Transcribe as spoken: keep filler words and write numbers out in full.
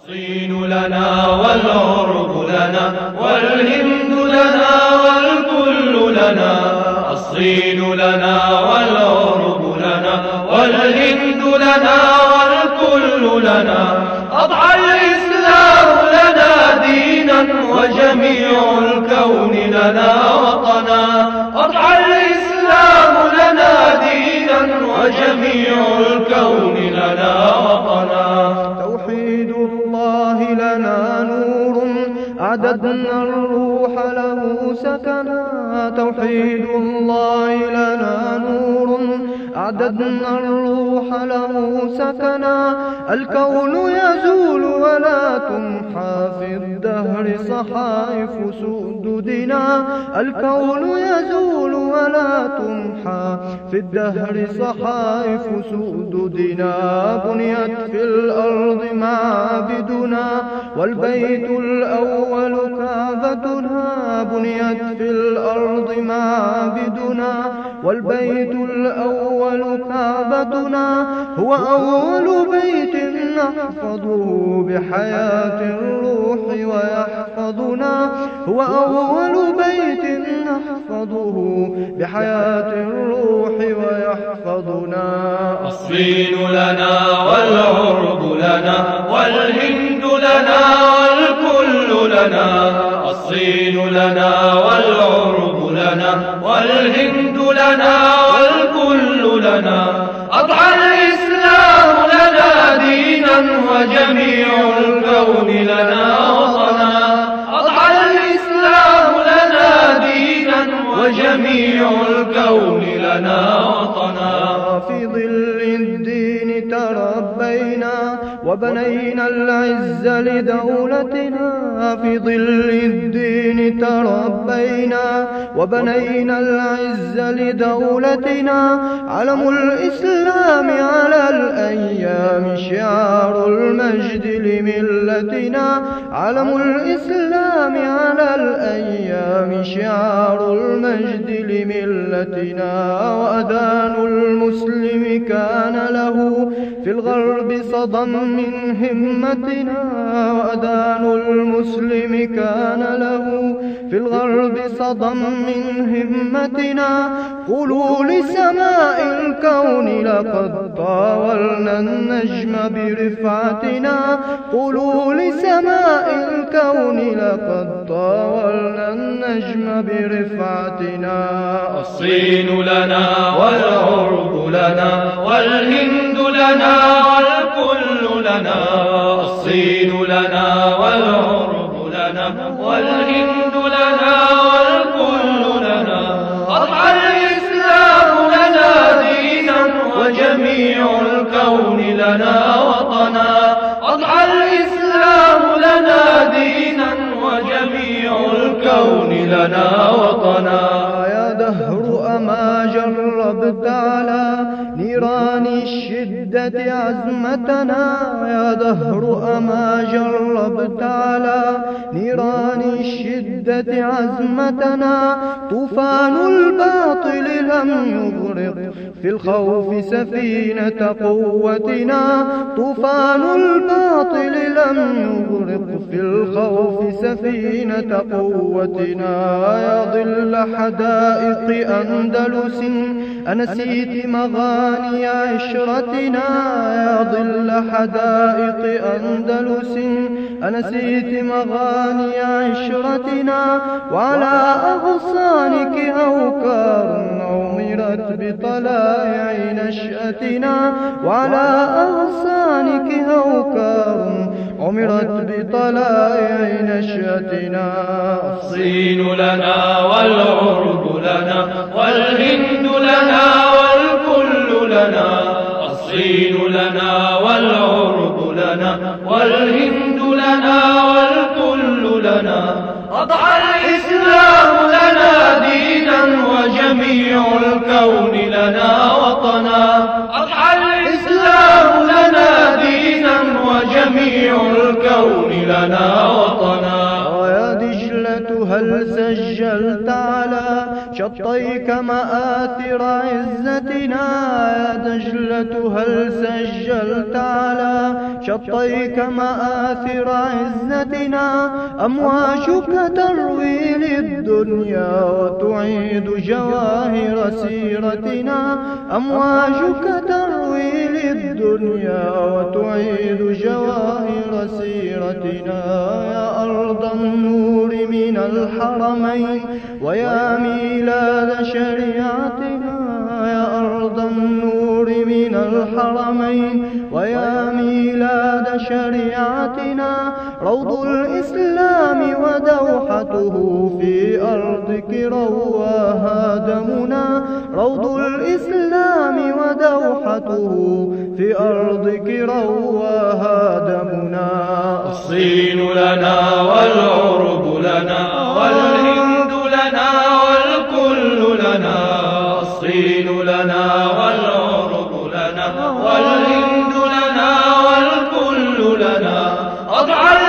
الصين لنا والعرب لنا والهند لنا والكل لنا. الصين لنا والعرب لنا والهند لنا والكل لنا. أضحى الإسلام لنا دينا وجميع الكون لنا وطنا. أضحى الإسلام لنا دينا وجميع الكون لنا وطنا. توحيد الله لنا نور أعددنا الروح له سكنا. توحيد الله لنا نور أعددنا الروح له سكنا. الكون يزول ولا تمحى في الدهر صحائف سؤددنا. الكون يزول ولا تمحى في الدهر صحائف سؤددنا. بنيت في الأرض معابدنا والبيت الأول كعبتنا. بنيت في الأرض معابدنا والبيت الأول كعبتنا. هو أول بيت نحفظه بحياة الروح ويحفظنا. هو أول بيت نحفظه بحياة الروح ويحفظنا. الصين لنا والعرب لنا والهند لنا والكل لنا. الصين لنا والعرب لنا والهند لنا والكل لنا. أضحى الإسلام لنا دينا وجميع الكون لنا وطنا. أضحى الإسلام لنا دينا وجميع الكون لنا وطنا. في ظل الدين تربينا وبنينا العز لدولتنا. في ظل الدين تربينا وبنينا العز لدولتنا. علم الإسلام على الأيام شعار المجد لملتنا. علم الإسلام على الأيام شعار المجد لملتنا. وأذان المسلم كان له في الغرب صدى من همتنا. وأذان المسلم كان له في الغرب صدى من همتنا. قولوا لسماء الكون لقد طاولنا النجم برفعتنا. قولوا لسماء الكون لقد طاولنا النجم برفعتنا. الصين لنا والعرب لنا والهند لنا والكل لنا. الصين لنا والعرب لنا والهند لنا والكل لنا. أضحى الإسلام لنا دينا وجميع الكون لنا وطنا. أضحى الإسلام لنا دينا وجميع الكون لنا وطنا. يا دهر أما جربت على نيران الشدة عزمتنا. يا دهر أما جربت على نيران الشدة عزمتنا. طوفان الباطل لم يغرق في الخوف سفينة قوتنا. طوفان الباطل لم يغرق في الخوف سفينة قوتنا. يا ظل حدائق أندلس أنسيت مغاني عشرتنا. يا ظل حدائق أندلس أنسيت مغاني عشرتنا. وعلى أغصانك أوكار عمرت بطلائع نشأتنا. وعلى أغصانك أوكار عمرت بطلائع نشأتنا. الصين لنا والعرب لنا والهند لنا والكل لنا. الصين لنا والعرب لنا والهند لنا والكل لنا. أضحى الإسلام لنا دينا وجميع الكون لنا وطنا. أضحى الإسلام لنا دينا وجميع الكون لنا وطنا. ويا دجلة هل سجلت على شطيك مآثر عزتنا يا دجلة هل سجلت على شطيك مآثر عزتنا أمواجك تروي للدنيا وتعيد جواهر سيرتنا أمواجك تروي للدنيا وتعيد جواهر سيرتنا يا أرض النور من الحرمين ويا ميلاد شريعتنا يا أرض النور من الحرمين ويا ميلاد شريعتنا روض الإسلام ودوحته في أرضك رواها دمنا روض الإسلام ودوحته في أرضك رواها دمنا الصين لنا والعرب لنا والهند لنا والكل لنا الصين لنا والعرب لنا والهند لنا والكل لنا أضعى